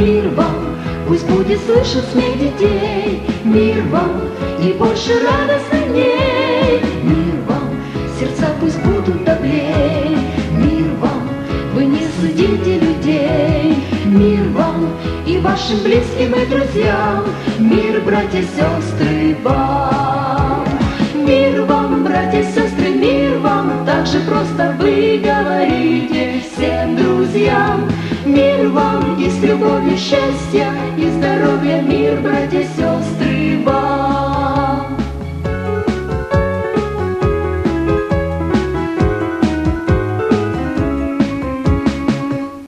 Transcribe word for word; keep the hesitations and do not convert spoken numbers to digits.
Мир вам, пусть будет слышен смех детей. Мир вам и больше радостных дней. Мир вам, сердца пусть будут добрей. Мир вам, вы не судите людей. Мир вам и вашим близким и друзьям. Мир, братья, сестры, вам. Мир вам, братья, сестры, мир вам. Так же просто вы говорите всем друзьям. Мир вам и с любовью, счастья и здоровья. Мир, братья, сестры.